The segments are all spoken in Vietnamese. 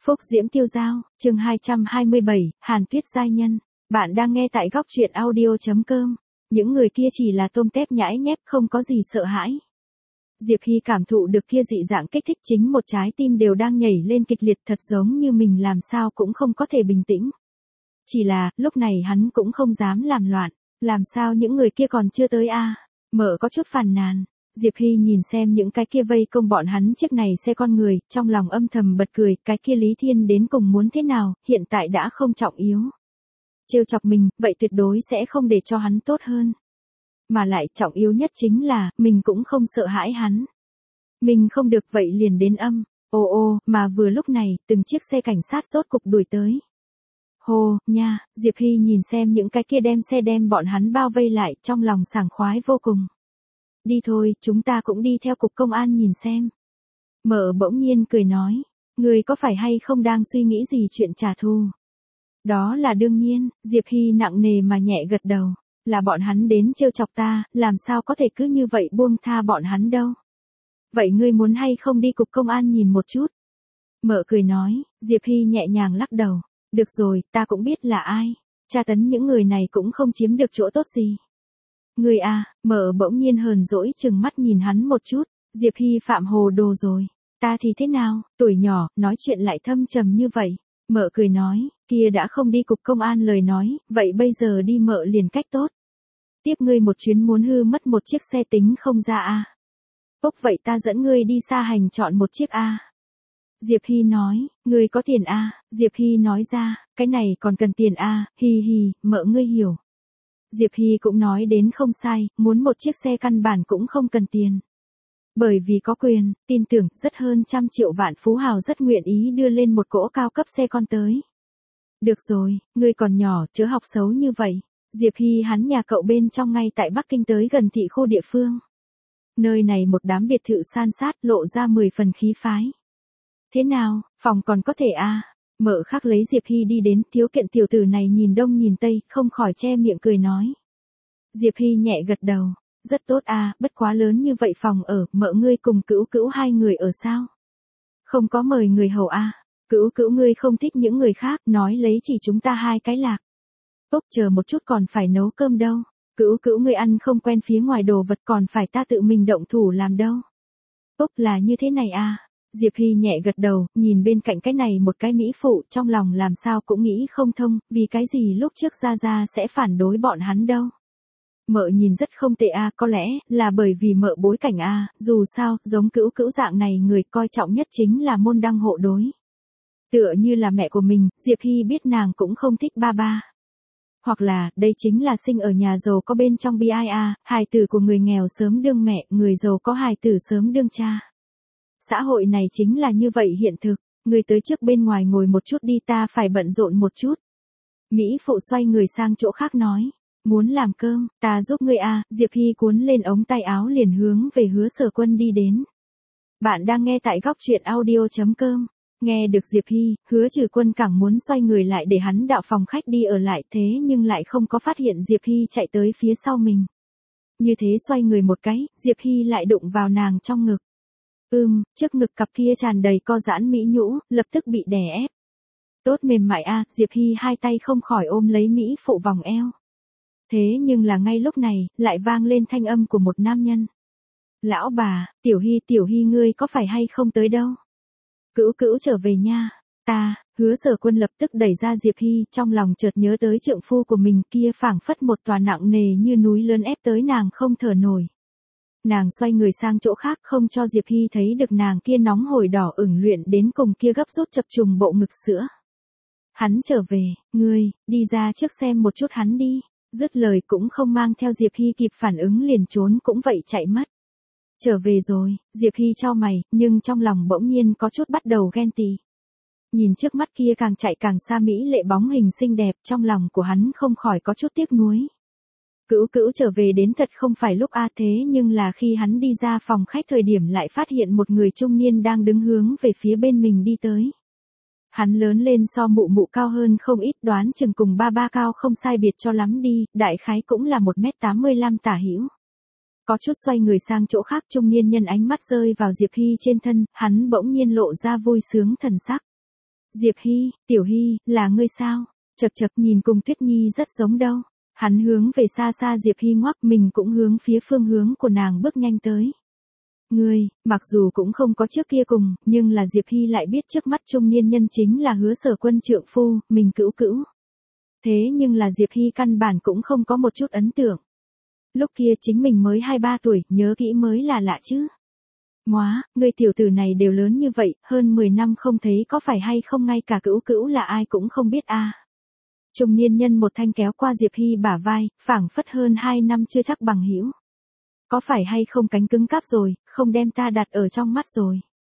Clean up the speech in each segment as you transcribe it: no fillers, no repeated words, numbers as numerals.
Phúc Diễm Tiêu Dao, chương 227, Hàn Tuyết giai nhân. Bạn đang nghe tại góc truyện audio.com. Những người kia chỉ là tôm tép nhãi nhép, không có gì sợ hãi. Diệp Hy cảm thụ được kia dị dạng kích thích, chính một trái tim đều đang nhảy lên kịch liệt, thật giống như mình làm sao cũng không có thể bình tĩnh. Chỉ là, lúc này hắn cũng không dám làm loạn, làm sao những người kia còn chưa tới a? Mợ có chút phàn nàn. Diệp Hy nhìn xem những cái kia vây công bọn hắn chiếc này xe con người, trong lòng âm thầm bật cười, cái kia Lý Thiên đến cùng muốn thế nào, hiện tại đã không trọng yếu. Trêu chọc mình, vậy tuyệt đối sẽ không để cho hắn tốt hơn. Mà lại trọng yếu nhất chính là, mình cũng không sợ hãi hắn. Mình không được vậy liền đến âm. Ô, mà vừa lúc này, từng chiếc xe cảnh sát rốt cục đuổi tới. Hồ, nha, Diệp Hy nhìn xem những cái kia đem bọn hắn bao vây lại, trong lòng sảng khoái vô cùng. Đi thôi, chúng ta cũng đi theo cục công an nhìn xem. Mợ bỗng nhiên cười nói, người có phải hay không đang suy nghĩ gì chuyện trả thù? Đó là đương nhiên, Diệp Hy nặng nề mà nhẹ gật đầu, là bọn hắn đến trêu chọc ta, làm sao có thể cứ như vậy buông tha bọn hắn đâu. Vậy ngươi muốn hay không đi cục công an nhìn một chút? Mợ cười nói, Diệp Hy nhẹ nhàng lắc đầu, được rồi, ta cũng biết là ai, tra tấn những người này cũng không chiếm được chỗ tốt gì. Người à, mợ bỗng nhiên hờn dỗi chừng mắt nhìn hắn một chút, Diệp Hy phạm hồ đồ rồi, ta thì thế nào, tuổi nhỏ, nói chuyện lại thâm trầm như vậy. Mợ cười nói, kia đã không đi cục công an lời nói, vậy bây giờ đi mợ liền cách tốt. Tiếp ngươi một chuyến muốn hư mất một chiếc xe tính không ra a. Ốc vậy ta dẫn ngươi đi xa hành chọn một chiếc a. Diệp Hy nói, ngươi có tiền a? Diệp Hy nói ra, cái này còn cần tiền a, hi, mợ ngươi hiểu. Diệp Hy cũng nói đến không sai, muốn một chiếc xe căn bản cũng không cần tiền. Bởi vì có quyền, tin tưởng rất hơn 100 triệu vạn phú hào rất nguyện ý đưa lên một cỗ cao cấp xe con tới. Được rồi, ngươi còn nhỏ, chớ học xấu như vậy. Diệp Hy hắn nhà cậu bên trong ngay tại Bắc Kinh tới gần thị khu địa phương. Nơi này một đám biệt thự san sát lộ ra 10 phần khí phái. Thế nào, phòng còn có thể a? Mợ khác lấy Diệp Hy đi đến, thiếu kiện tiểu tử này nhìn đông nhìn tây, không khỏi che miệng cười nói. Diệp Hy nhẹ gật đầu, rất tốt a, bất quá lớn như vậy phòng ở, mợ ngươi cùng cữu hai người ở sao? Không có mời người hầu a? Cữu ngươi không thích những người khác, nói lấy chỉ chúng ta hai cái lạc. Ốc chờ một chút còn phải nấu cơm đâu. Cữu ngươi ăn không quen phía ngoài đồ vật còn phải ta tự mình động thủ làm đâu. Ốc là như thế này a. Diệp Hy nhẹ gật đầu, nhìn bên cạnh cái này một cái mỹ phụ, trong lòng làm sao cũng nghĩ không thông, vì cái gì lúc trước Gia sẽ phản đối bọn hắn đâu. Mợ nhìn rất không tệ a, có lẽ là bởi vì mợ bối cảnh a, dù sao, giống cữu dạng này người coi trọng nhất chính là môn đăng hộ đối. Tựa như là mẹ của mình, Diệp Hy biết nàng cũng không thích ba. Hoặc là, đây chính là sinh ở nhà giàu có bên trong BIA, hài tử của người nghèo sớm đương mẹ, người giàu có hài tử sớm đương cha. Xã hội này chính là như vậy hiện thực, người tới trước bên ngoài ngồi một chút đi, ta phải bận rộn một chút. Mỹ phụ xoay người sang chỗ khác nói, muốn làm cơm, ta giúp ngươi a. Diệp Hy cuốn lên ống tay áo liền hướng về Hứa Sở Quân đi đến. Bạn đang nghe tại góc truyện audio.com. Nghe được Diệp Hy, Hứa Trừ Quân càng muốn xoay người lại để hắn đạo phòng khách đi ở lại, thế nhưng lại không có phát hiện Diệp Hy chạy tới phía sau mình. Như thế xoay người một cái, Diệp Hy lại đụng vào nàng trong ngực. Trước ngực cặp kia tràn đầy co giãn mỹ nhũ, lập tức bị đè ép. Tốt mềm mại a, Diệp Hy hai tay không khỏi ôm lấy Mỹ phụ vòng eo. Thế nhưng là ngay lúc này, lại vang lên thanh âm của một nam nhân. Lão bà, Tiểu Hy ngươi có phải hay không tới đâu? Cữu trở về nha. Hứa Sở Quân lập tức đẩy ra Diệp Hy, trong lòng chợt nhớ tới trượng phu của mình kia phảng phất một tòa nặng nề như núi lớn ép tới nàng không thở nổi. Nàng xoay người sang chỗ khác không cho Diệp Hy thấy được nàng kia nóng hổi đỏ ửng luyện đến cùng kia gấp rút chập trùng bộ ngực sữa. Hắn trở về, ngươi, đi ra trước xem một chút hắn đi. Dứt lời cũng không mang theo Diệp Hy kịp phản ứng liền trốn cũng vậy chạy mất. Trở về rồi, Diệp Hy chau mày, nhưng trong lòng bỗng nhiên có chút bắt đầu ghen tị. Nhìn trước mắt kia càng chạy càng xa mỹ lệ bóng hình xinh đẹp, trong lòng của hắn không khỏi có chút tiếc nuối. Cữu trở về đến thật không phải lúc a, thế nhưng là khi hắn đi ra phòng khách thời điểm lại phát hiện một người trung niên đang đứng hướng về phía bên mình đi tới. Hắn lớn lên so mụ cao hơn không ít, đoán chừng cùng ba cao không sai biệt cho lắm đi, đại khái cũng là 1m85 tả hữu. Có chút xoay người sang chỗ khác, trung niên nhân ánh mắt rơi vào Diệp Hy trên thân, hắn bỗng nhiên lộ ra vui sướng thần sắc. Diệp Hy, Tiểu Hy, là ngươi sao? Chật chật, nhìn cùng Tuyết Nhi rất giống đâu. Hắn hướng về xa xa Diệp Hy ngoắc, mình cũng hướng phía phương hướng của nàng bước nhanh tới. Ngươi, mặc dù cũng không có trước kia cùng, nhưng là Diệp Hy lại biết trước mắt trung niên nhân chính là Hứa Sở Quân trượng phu, mình cữu cữu. Thế nhưng là Diệp Hy căn bản cũng không có một chút ấn tượng. Lúc kia chính mình mới 2-3 tuổi, nhớ kỹ mới là lạ chứ. Móa, ngươi tiểu tử này đều lớn như vậy, hơn 10 năm không thấy có phải hay không, ngay cả cữu cữu là ai cũng không biết a. Trung niên nhân một thanh kéo qua Diệp Hy bả vai, phảng phất hơn 2 năm chưa chắc bằng hữu. Có phải hay không cánh cứng cáp rồi, không đem ta đặt ở trong mắt rồi.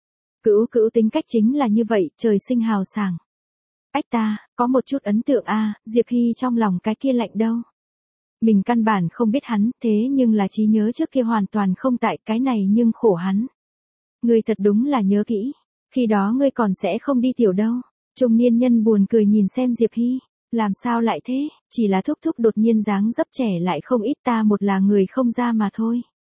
Cữu cữu tính cách chính là như vậy, trời sinh hào sảng. Ách ta, có một chút ấn tượng a. Diệp Hy trong lòng cái kia lạnh đâu. Mình căn bản không biết hắn, thế nhưng là trí nhớ trước kia hoàn toàn không tại, cái này nhưng khổ hắn. Ngươi thật đúng là nhớ kỹ, khi đó ngươi còn sẽ không đi tiểu đâu. Trung niên nhân buồn cười nhìn xem Diệp Hy, làm sao lại thế, chỉ là thúc thúc đột nhiên dáng dấp trẻ lại không ít, ta một là người không ra mà thôi.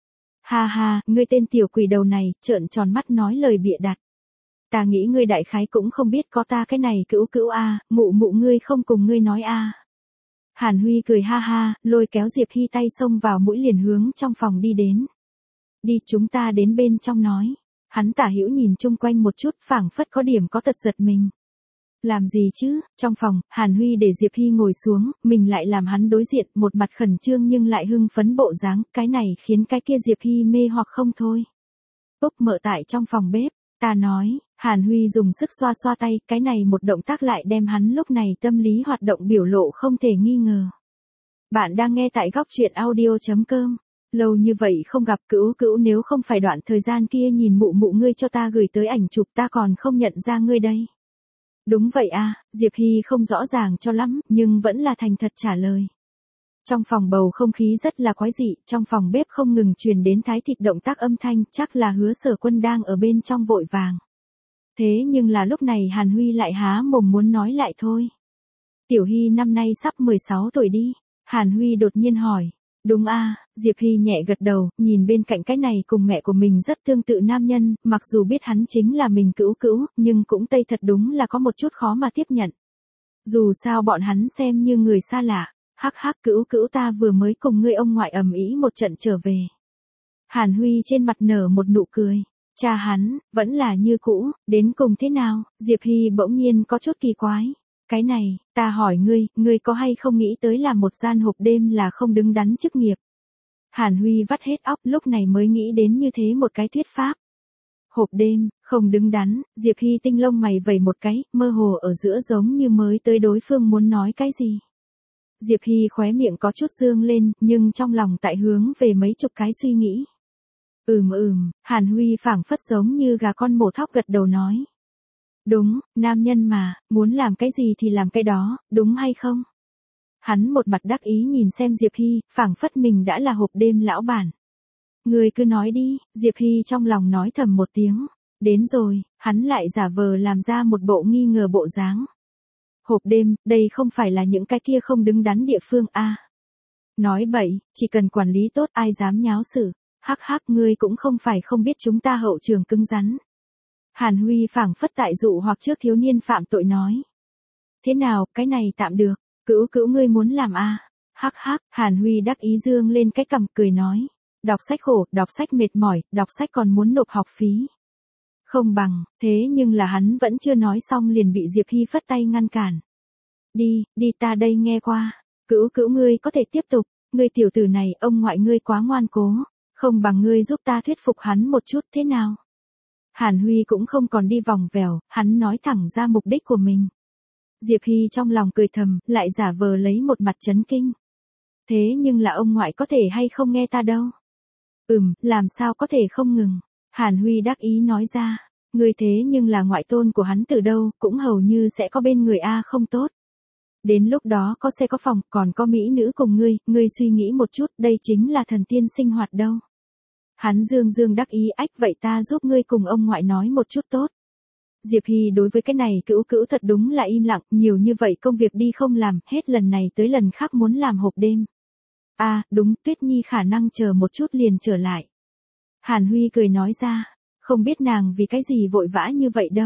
Ha ha, ngươi tên tiểu quỷ đầu này, trợn tròn mắt nói lời bịa đặt. Ta nghĩ ngươi đại khái cũng không biết có ta cái này cữu cữu a, mụ mụ ngươi không cùng ngươi nói a. Hàn Huy cười ha ha, lôi kéo Diệp Hy tay xông vào mũi liền hướng trong phòng đi đến. Đi, chúng ta đến bên trong nói. Hắn tả hữu nhìn chung quanh một chút, phảng phất có điểm có tật giật mình. Làm gì chứ? Trong phòng, Hàn Huy để Diệp Hy ngồi xuống, mình lại làm hắn đối diện, một mặt khẩn trương nhưng lại hưng phấn bộ dáng, cái này khiến cái kia Diệp Hy mê hoặc không thôi. Úc mở tại trong phòng bếp, ta nói, Hàn Huy dùng sức xoa xoa tay, cái này một động tác lại đem hắn lúc này tâm lý hoạt động biểu lộ không thể nghi ngờ. Bạn đang nghe tại góc truyện audio.com. Lâu như vậy không gặp cữu cữu, nếu không phải đoạn thời gian kia nhìn mụ mụ ngươi cho ta gửi tới ảnh chụp, ta còn không nhận ra ngươi đây. Đúng vậy à, Diệp Hy không rõ ràng cho lắm, nhưng vẫn là thành thật trả lời. Trong phòng bầu không khí rất là quái dị, trong phòng bếp không ngừng truyền đến thái thịt động tác âm thanh, chắc là Hứa Sở Quân đang ở bên trong vội vàng. Thế nhưng là lúc này Hàn Huy lại há mồm muốn nói lại thôi. Tiểu Hy năm nay sắp 16 tuổi đi. Hàn Huy đột nhiên hỏi. Đúng a. Diệp Hy nhẹ gật đầu, nhìn bên cạnh cái này cùng mẹ của mình rất tương tự nam nhân, mặc dù biết hắn chính là mình cữu cữu, nhưng cũng tây thật đúng là có một chút khó mà tiếp nhận. Dù sao bọn hắn xem như người xa lạ. Hắc hắc, cữu cữu, ta vừa mới cùng ngươi ông ngoại ầm ĩ một trận trở về. Hàn Huy trên mặt nở một nụ cười. Cha hắn, vẫn là như cũ, đến cùng thế nào? Diệp Hy bỗng nhiên có chút kỳ quái. Cái này, ta hỏi ngươi có hay không nghĩ tới làm một gian hộp đêm là không đứng đắn chức nghiệp? Hàn Huy vắt hết óc, lúc này mới nghĩ đến như thế một cái thuyết pháp. Hộp đêm, không đứng đắn, Diệp Hy tinh lông mày vẩy một cái, mơ hồ ở giữa giống như mới tới đối phương muốn nói cái gì. Diệp Hy khóe miệng có chút dương lên, nhưng trong lòng tại hướng về mấy chục cái suy nghĩ. Hàn Huy phảng phất giống như gà con mổ thóc gật đầu nói. Đúng, nam nhân mà, muốn làm cái gì thì làm cái đó, đúng hay không? Hắn một mặt đắc ý nhìn xem Diệp Hy, phảng phất mình đã là hộp đêm lão bản. Người cứ nói đi, Diệp Hy trong lòng nói thầm một tiếng. Đến rồi, hắn lại giả vờ làm ra một bộ nghi ngờ bộ dáng. Hộp đêm, đây không phải là những cái kia không đứng đắn địa phương a. Nói bậy, chỉ cần quản lý tốt ai dám nháo sự. Hắc hắc, ngươi cũng không phải không biết chúng ta hậu trường cứng rắn. Hàn Huy phảng phất tại dụ hoặc trước thiếu niên phạm tội nói. Thế nào, cái này tạm được, cữu cữu ngươi muốn làm a? Hắc hắc, Hàn Huy đắc ý dương lên cái cằm cười nói. Đọc sách khổ, đọc sách mệt mỏi, đọc sách còn muốn nộp học phí. Không bằng, thế nhưng là hắn vẫn chưa nói xong liền bị Diệp Hy phất tay ngăn cản. Đi ta đây nghe qua. Cữu cữu ngươi có thể tiếp tục, ngươi tiểu tử này ông ngoại ngươi quá ngoan cố. Không bằng ngươi giúp ta thuyết phục hắn một chút, thế nào? Hàn Huy cũng không còn đi vòng vèo, hắn nói thẳng ra mục đích của mình. Diệp Hy trong lòng cười thầm, lại giả vờ lấy một mặt chấn kinh. Thế nhưng là ông ngoại có thể hay không nghe ta đâu? Làm sao có thể không ngừng? Hàn Huy đắc ý nói ra, ngươi thế nhưng là ngoại tôn của hắn từ đâu, cũng hầu như sẽ có bên người a không tốt. Đến lúc đó có xe có phòng, còn có mỹ nữ cùng ngươi suy nghĩ một chút, đây chính là thần tiên sinh hoạt đâu. Hắn dương đắc ý, ách vậy ta giúp ngươi cùng ông ngoại nói một chút tốt. Diệp Hy đối với cái này cữu cữu thật đúng là im lặng, nhiều như vậy công việc đi không làm, hết lần này tới lần khác muốn làm hộp đêm. Đúng, Tuyết Nhi khả năng chờ một chút liền trở lại. Hàn Huy cười nói ra, không biết nàng vì cái gì vội vã như vậy đâu.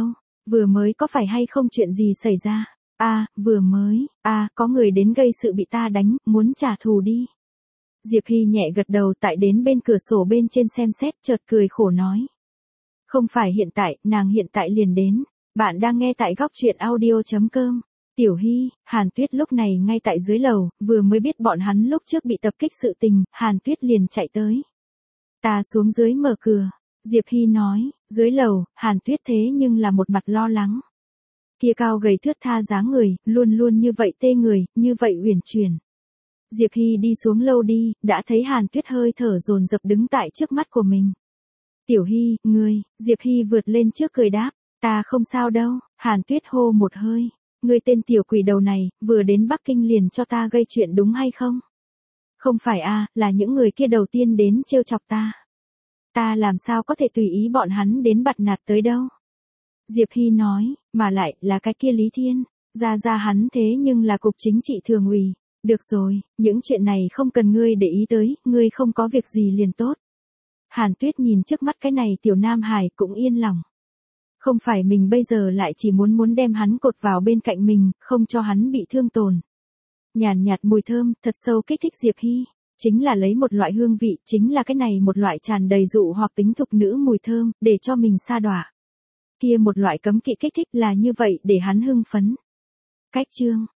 Vừa mới có phải hay không chuyện gì xảy ra? Vừa mới, có người đến gây sự bị ta đánh, muốn trả thù đi. Diệp Hy nhẹ gật đầu tại đến bên cửa sổ bên trên xem xét chợt cười khổ nói. Không phải hiện tại, nàng hiện tại liền đến. Bạn đang nghe tại góc truyện audio.com. Tiểu Hy, Hàn Tuyết lúc này ngay tại dưới lầu, vừa mới biết bọn hắn lúc trước bị tập kích sự tình, Hàn Tuyết liền chạy tới. Ta xuống dưới mở cửa. Diệp Hy nói, dưới lầu, Hàn Tuyết thế nhưng là một mặt lo lắng. Kia cao gầy thướt tha dáng người, luôn luôn như vậy tê người, như vậy uyển chuyển. Diệp Hy đi xuống lâu đi, đã thấy Hàn Tuyết hơi thở dồn dập đứng tại trước mắt của mình. Tiểu Hy, ngươi, Diệp Hy vượt lên trước cười đáp, ta không sao đâu, Hàn Tuyết hô một hơi. Ngươi tên tiểu quỷ đầu này, vừa đến Bắc Kinh liền cho ta gây chuyện đúng hay không? Không phải là những người kia đầu tiên đến trêu chọc ta. Ta làm sao có thể tùy ý bọn hắn đến bặt nạt tới đâu? Diệp Hy nói, mà lại là cái kia Lý Thiên, ra hắn thế nhưng là cục chính trị thường ủy. Được rồi, những chuyện này không cần ngươi để ý tới, ngươi không có việc gì liền tốt. Hàn Tuyết nhìn trước mắt cái này tiểu Nam Hải cũng yên lòng. Không phải mình bây giờ lại chỉ muốn đem hắn cột vào bên cạnh mình, không cho hắn bị thương tổn. Nhàn nhạt mùi thơm, thật sâu kích thích Diệp Hy. Chính là lấy một loại hương vị, chính là cái này một loại tràn đầy dụ hoặc tính thục nữ mùi thơm, để cho mình sa đọa. Kia một loại cấm kỵ kích thích là như vậy để hắn hưng phấn. Cách chương.